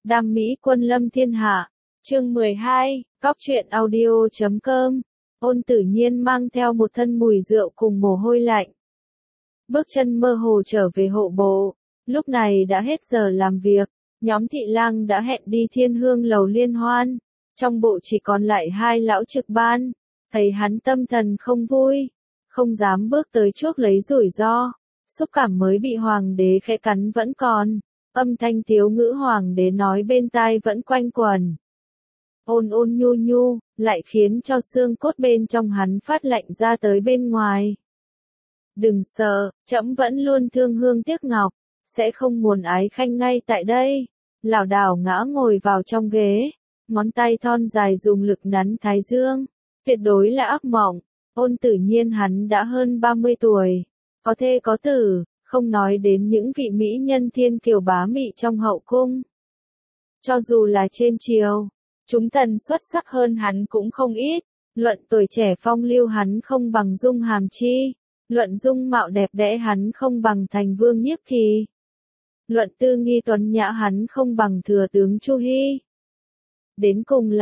Đam mỹ quân lâm thiên hạ. Chương 12, Cóc truyện audio.com. Ôn Tử Nhiên mang theo một thân mùi rượu cùng mồ hôi lạnh. Bước chân mơ hồ trở về hộ bộ. Lúc này đã hết giờ làm việc, nhóm thị lang đã hẹn đi Thiên Hương lầu liên hoan. Trong bộ chỉ còn lại hai lão trực ban. Thấy hắn tâm thần không vui, không dám bước tới chuốc lấy rủi ro. Xúc cảm mới bị hoàng đế khẽ cắn vẫn còn. Âm thanh tiếu ngữ hoàng đế nói bên tai vẫn quanh quẩn. Ôn ôn nhu nhu, lại khiến cho xương cốt bên trong hắn phát lạnh ra tới bên ngoài. Đừng sợ, trẫm vẫn luôn thương hương tiếc ngọc, sẽ không muốn ái khanh ngay tại đây. Lảo đảo ngã ngồi vào trong ghế, ngón tay thon dài dùng lực nắn thái dương. Tuyệt đối là ác mộng. Ôn Tử Nhiên hắn đã hơn 30 tuổi, có thê có tử. Không nói đến những vị mỹ nhân thiên kiều bá mị trong hậu cung. Cho dù là trên triều, chúng tần xuất sắc hơn hắn cũng không ít. Luận tuổi trẻ phong lưu hắn không bằng Dung Hàm Chi. Luận dung mạo đẹp đẽ hắn không bằng Thành Vương Nhiếp Kỳ. Luận tư nghi tuấn nhã hắn không bằng Thừa tướng Chu Hy. Đến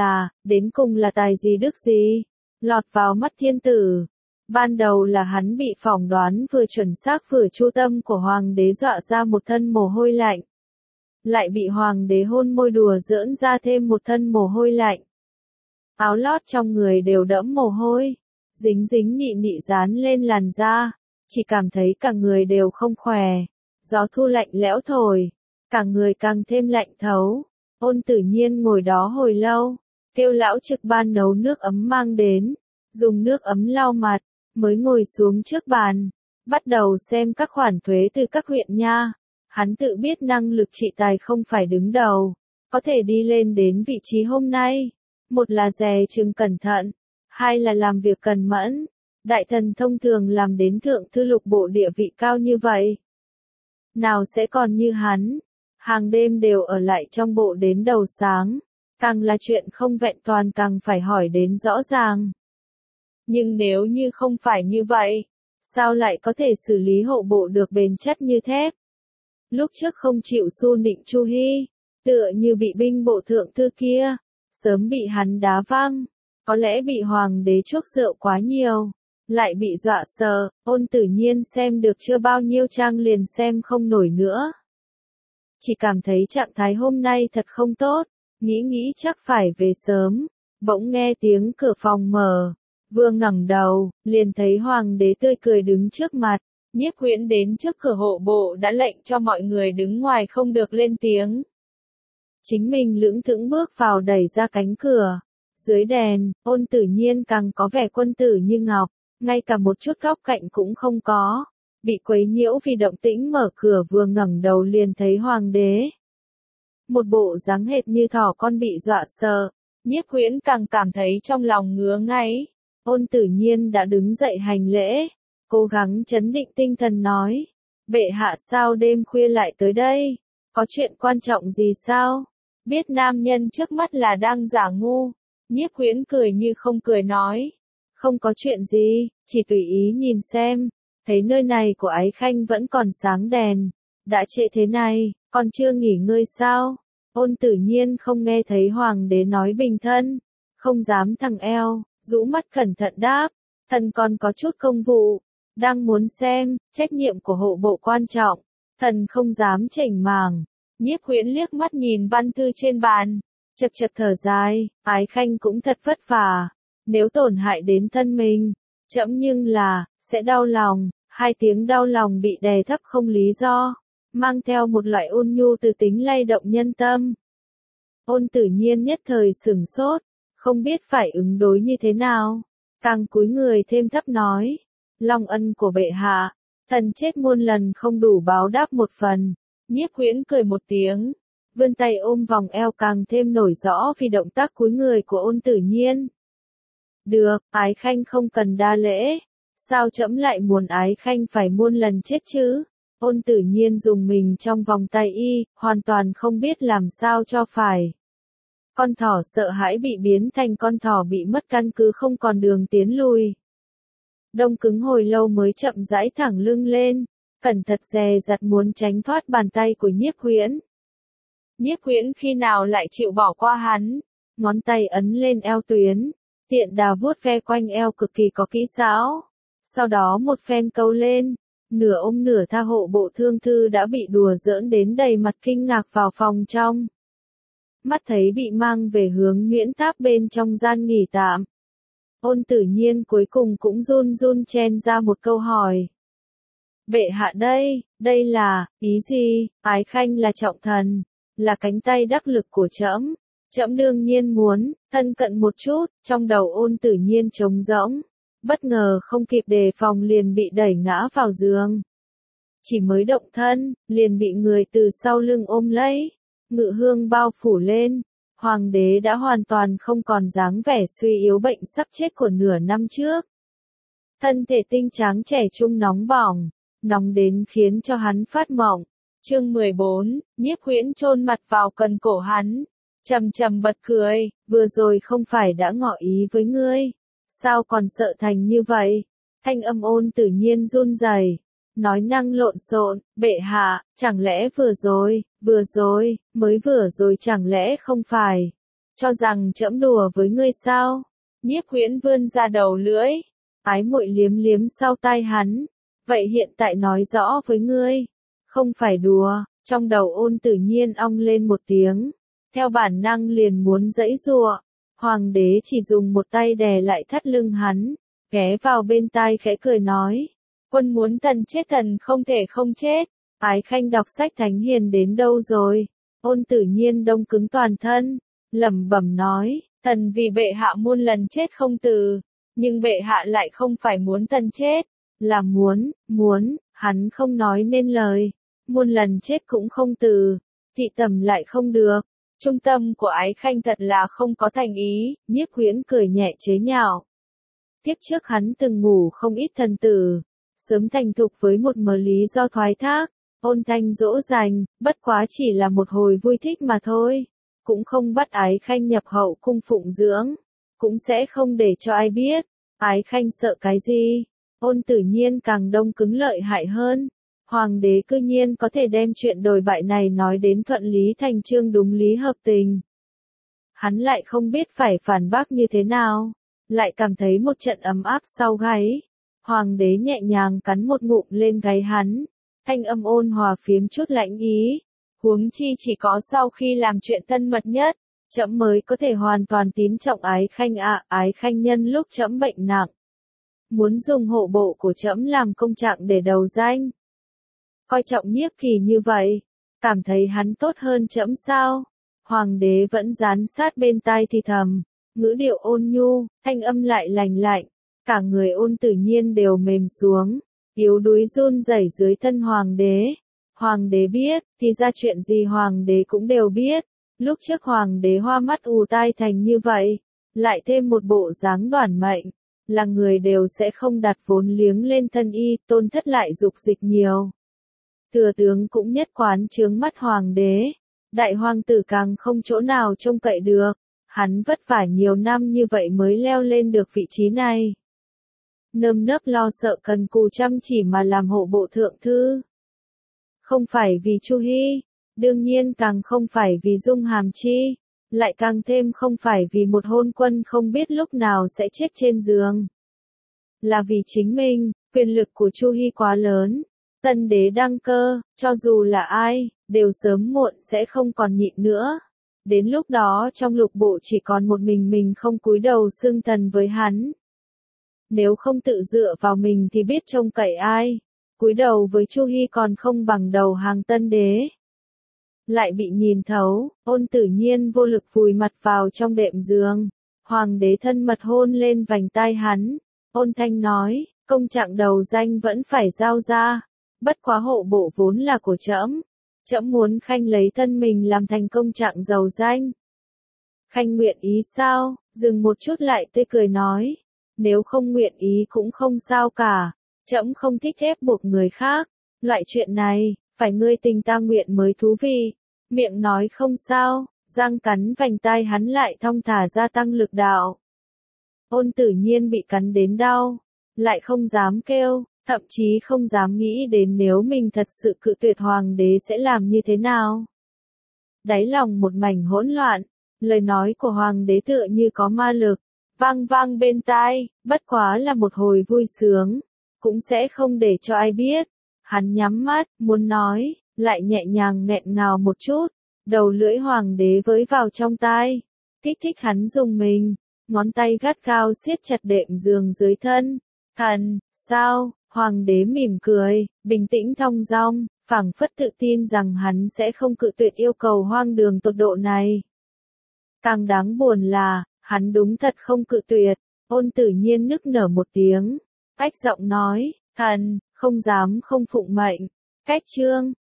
cùng là tài gì đức gì, lọt vào mắt thiên tử. Ban đầu là hắn bị phỏng đoán vừa chuẩn xác vừa chu tâm của hoàng đế dọa ra một thân mồ hôi lạnh. Lại bị hoàng đế hôn môi đùa giỡn ra thêm một thân mồ hôi lạnh. Áo lót trong người đều đẫm mồ hôi, dính dính nị nị dán lên làn da, chỉ cảm thấy cả người đều không khỏe. Gió thu lạnh lẽo thổi, cả người càng thêm lạnh thấu. Ôn Tử Nhiên ngồi đó hồi lâu, kêu lão trực ban nấu nước ấm mang đến, dùng nước ấm lau mặt. Mới ngồi xuống trước bàn, bắt đầu xem các khoản thuế từ các huyện nha. Hắn tự biết năng lực trị tài không phải đứng đầu, có thể đi lên đến vị trí hôm nay. Một là dè chừng cẩn thận, hai là làm việc cần mẫn. Đại thần thông thường làm đến thượng thư lục bộ địa vị cao như vậy. Nào sẽ còn như hắn, hàng đêm đều ở lại trong bộ đến đầu sáng. Càng là chuyện không vẹn toàn càng phải hỏi đến rõ ràng. Nhưng nếu như không phải như vậy, sao lại có thể xử lý hộ bộ được bền chất như thép? Lúc trước không chịu xu nịnh Chu Hy, tựa như bị binh bộ thượng thư kia, sớm bị hắn đá văng, có lẽ bị hoàng đế chuốc rượu quá nhiều, lại bị dọa sợ. Ôn Tử Nhiên xem được chưa bao nhiêu trang liền xem không nổi nữa. Chỉ cảm thấy trạng thái hôm nay thật không tốt, nghĩ chắc phải về sớm, bỗng nghe tiếng cửa phòng mở. Vừa ngẩng đầu, liền thấy hoàng đế tươi cười đứng trước mặt. Nhiếp Huyễn đến trước cửa hộ bộ đã lệnh cho mọi người đứng ngoài không được lên tiếng. Chính mình lững thững bước vào đẩy ra cánh cửa. Dưới đèn, Ôn Tử Nhiên càng có vẻ quân tử như ngọc, ngay cả một chút góc cạnh cũng không có. Bị quấy nhiễu vì động tĩnh mở cửa, vừa ngẩng đầu liền thấy hoàng đế. Một bộ dáng hệt như thỏ con bị dọa sợ. Nhiếp Huyễn càng cảm thấy trong lòng ngứa ngáy. Ôn Tử Nhiên đã đứng dậy hành lễ, cố gắng trấn định tinh thần nói. Bệ hạ sao đêm khuya lại tới đây? Có chuyện quan trọng gì sao? Biết nam nhân trước mắt là đang giả ngu. Nhiếp Huyễn cười như không cười nói. Không có chuyện gì, chỉ tùy ý nhìn xem. Thấy nơi này của ái khanh vẫn còn sáng đèn. Đã trễ thế này, còn chưa nghỉ ngơi sao? Ôn Tử Nhiên không nghe thấy hoàng đế nói bình thân. Không dám thẳng eo. Rũ mắt cẩn thận đáp, thần còn có chút công vụ, đang muốn xem, trách nhiệm của hộ bộ quan trọng, thần không dám chểnh mảng. Nhiếp Huyễn liếc mắt nhìn văn thư trên bàn, chật chật thở dài, ái khanh cũng thật vất vả, nếu tổn hại đến thân mình, trẫm nhưng là, sẽ đau lòng. Hai tiếng đau lòng bị đè thấp không lý do, mang theo một loại ôn nhu từ tính lay động nhân tâm. Ôn Tử Nhiên nhất thời sửng sốt, không biết phải ứng đối như thế nào, càng cúi người thêm thấp nói, long ân của bệ hạ, thần chết muôn lần không đủ báo đáp một phần. Nhiếp Huyễn cười một tiếng, vươn tay ôm vòng eo càng thêm nổi rõ vì động tác cúi người của Ôn Tử Nhiên. Được, ái khanh không cần đa lễ, sao trẫm lại muốn ái khanh phải muôn lần chết chứ? Ôn Tử Nhiên dùng mình trong vòng tay y, hoàn toàn không biết làm sao cho phải. Con thỏ sợ hãi bị biến thành con thỏ bị mất căn cứ không còn đường tiến lui. Đông cứng hồi lâu mới chậm rãi thẳng lưng lên, cẩn thận dè dặt muốn tránh thoát bàn tay của Nhiếp Huyễn. Nhiếp Huyễn khi nào lại chịu bỏ qua hắn, ngón tay ấn lên eo Tuyến, tiện đà vuốt ve quanh eo cực kỳ có kỹ xảo. Sau đó một phen câu lên, nửa ôm nửa tha hộ bộ Thương Thư đã bị đùa giỡn đến đầy mặt kinh ngạc vào phòng trong. Mắt thấy bị mang về hướng Nguyễn Tháp bên trong gian nghỉ tạm. Ôn Tử Nhiên cuối cùng cũng run run chen ra một câu hỏi. Bệ hạ đây là, ý gì? Ái Khanh là trọng thần, là cánh tay đắc lực của trẫm. Trẫm đương nhiên muốn, thân cận một chút, trong đầu Ôn Tử Nhiên trống rỗng. Bất ngờ không kịp đề phòng liền bị đẩy ngã vào giường. Chỉ mới động thân, liền bị người từ sau lưng ôm lấy. Ngự hương bao phủ lên. Hoàng đế đã hoàn toàn không còn dáng vẻ suy yếu bệnh sắp chết của nửa năm trước. Thân thể tinh tráng trẻ trung nóng bỏng, nóng đến khiến cho hắn phát mộng. Chương 14, Nhiếp Huyễn chôn mặt vào cần cổ hắn, trầm trầm bật cười, vừa rồi không phải đã ngỏ ý với ngươi, sao còn sợ thành như vậy? Thanh âm Ôn Tử Nhiên run rẩy, nói năng lộn xộn, bệ hạ, chẳng lẽ mới vừa rồi chẳng lẽ không phải, cho rằng trẫm đùa với ngươi sao? Nhiếp Huyễn vươn ra đầu lưỡi, ái muội liếm liếm sau tai hắn, vậy hiện tại nói rõ với ngươi, không phải đùa, trong đầu Ôn Tử Nhiên ong lên một tiếng, theo bản năng liền muốn giãy giụa. Hoàng đế chỉ dùng một tay đè lại thắt lưng hắn, ghé vào bên tai khẽ cười nói, quân muốn thần chết thần không thể không chết. Ái Khanh đọc sách thánh hiền đến đâu rồi? Ôn Tử Nhiên đông cứng toàn thân, lẩm bẩm nói, thần vì bệ hạ muôn lần chết không từ, nhưng bệ hạ lại không phải muốn thần chết, là muốn, hắn không nói nên lời, muôn lần chết cũng không từ, thị tầm lại không được. Trung tâm của Ái Khanh thật là không có thành ý, Nhiếp Huyễn cười nhẹ chế nhạo. Tiếp trước hắn từng ngủ không ít thần tử, sớm thành thục với một mớ lý do thoái thác, ôn thanh dỗ dành, bất quá chỉ là một hồi vui thích mà thôi, cũng không bắt Ái Khanh nhập hậu cung phụng dưỡng, cũng sẽ không để cho ai biết, Ái Khanh sợ cái gì? Ôn Tử Nhiên càng đông cứng lợi hại hơn. Hoàng đế cư nhiên có thể đem chuyện đồi bại này nói đến thuận lý thành chương đúng lý hợp tình. Hắn lại không biết phải phản bác như thế nào, lại cảm thấy một trận ấm áp sau gáy. Hoàng đế nhẹ nhàng cắn một ngụm lên gáy hắn, thanh âm ôn hòa phiếm chút lãnh ý. Huống chi chỉ có sau khi làm chuyện thân mật nhất, trẫm mới có thể hoàn toàn tín trọng Ái Khanh ạ. Ái Khanh nhân lúc trẫm bệnh nặng, muốn dùng hộ bộ của trẫm làm công trạng để đầu danh. Coi trọng Nhiếp Kỳ như vậy, cảm thấy hắn tốt hơn trẫm sao? Hoàng đế vẫn dán sát bên tai thì thầm, ngữ điệu ôn nhu, thanh âm lại lành lạnh, cả người Ôn Tử Nhiên đều mềm xuống, yếu đuối run rẩy dưới thân hoàng đế. Hoàng đế biết, thì ra chuyện gì hoàng đế cũng đều biết, lúc trước hoàng đế hoa mắt ù tai thành như vậy, lại thêm một bộ dáng đoản mệnh, là người đều sẽ không đặt vốn liếng lên thân y, tôn thất lại dục dịch nhiều. Thừa tướng cũng nhất quán chướng mắt hoàng đế, đại hoàng tử càng không chỗ nào trông cậy được, hắn vất vả nhiều năm như vậy mới leo lên được vị trí này. Nơm nớp lo sợ cần cù chăm chỉ mà làm hộ bộ thượng thư. Không phải vì Chu Hi, đương nhiên càng không phải vì Dung Hàm Chi, lại càng thêm không phải vì một hôn quân không biết lúc nào sẽ chết trên giường. Là vì chính mình, quyền lực của Chu Hi quá lớn. Tân đế đăng cơ, cho dù là ai, đều sớm muộn sẽ không còn nhịn nữa. Đến lúc đó trong lục bộ chỉ còn một mình không cúi đầu xưng thần với hắn. Nếu không tự dựa vào mình thì biết trông cậy ai. Cúi đầu với Chu Hi còn không bằng đầu hàng tân đế. Lại bị nhìn thấu, Ôn Tử Nhiên vô lực vùi mặt vào trong đệm giường. Hoàng đế thân mật hôn lên vành tai hắn. Ôn thanh nói, công trạng đầu danh vẫn phải giao ra. Bất quá hộ bộ vốn là của trẫm, trẫm muốn Khanh lấy thân mình làm thành công trạng giàu danh. Khanh nguyện ý sao? Dừng một chút lại tươi cười nói, nếu không nguyện ý cũng không sao cả, trẫm không thích ép buộc người khác, loại chuyện này, phải ngươi tình ta nguyện mới thú vị. Miệng nói không sao, răng cắn vành tai hắn lại thong thả gia tăng lực đạo. Ôn Tử Nhiên bị cắn đến đau, lại không dám kêu. Thậm chí không dám nghĩ đến nếu mình thật sự cự tuyệt hoàng đế sẽ làm như thế nào. đáy lòng một mảnh hỗn loạn, lời nói của hoàng đế tựa như có ma lực, vang vang bên tai, bất quá là một hồi vui sướng, cũng sẽ không để cho ai biết. Hắn nhắm mắt, muốn nói, lại nhẹ nhàng nghẹn ngào một chút, đầu lưỡi hoàng đế với vào trong tai, kích thích hắn rùng mình, ngón tay gắt gao siết chặt đệm giường dưới thân. Thần, sao? Hoàng đế mỉm cười, bình tĩnh thong dong, phảng phất tự tin rằng hắn sẽ không cự tuyệt yêu cầu hoang đường tột độ này. Càng đáng buồn là, hắn đúng thật không cự tuyệt. Ôn Tử Nhiên nức nở một tiếng, ách giọng nói, thần, không dám không phụng mệnh. Cách chương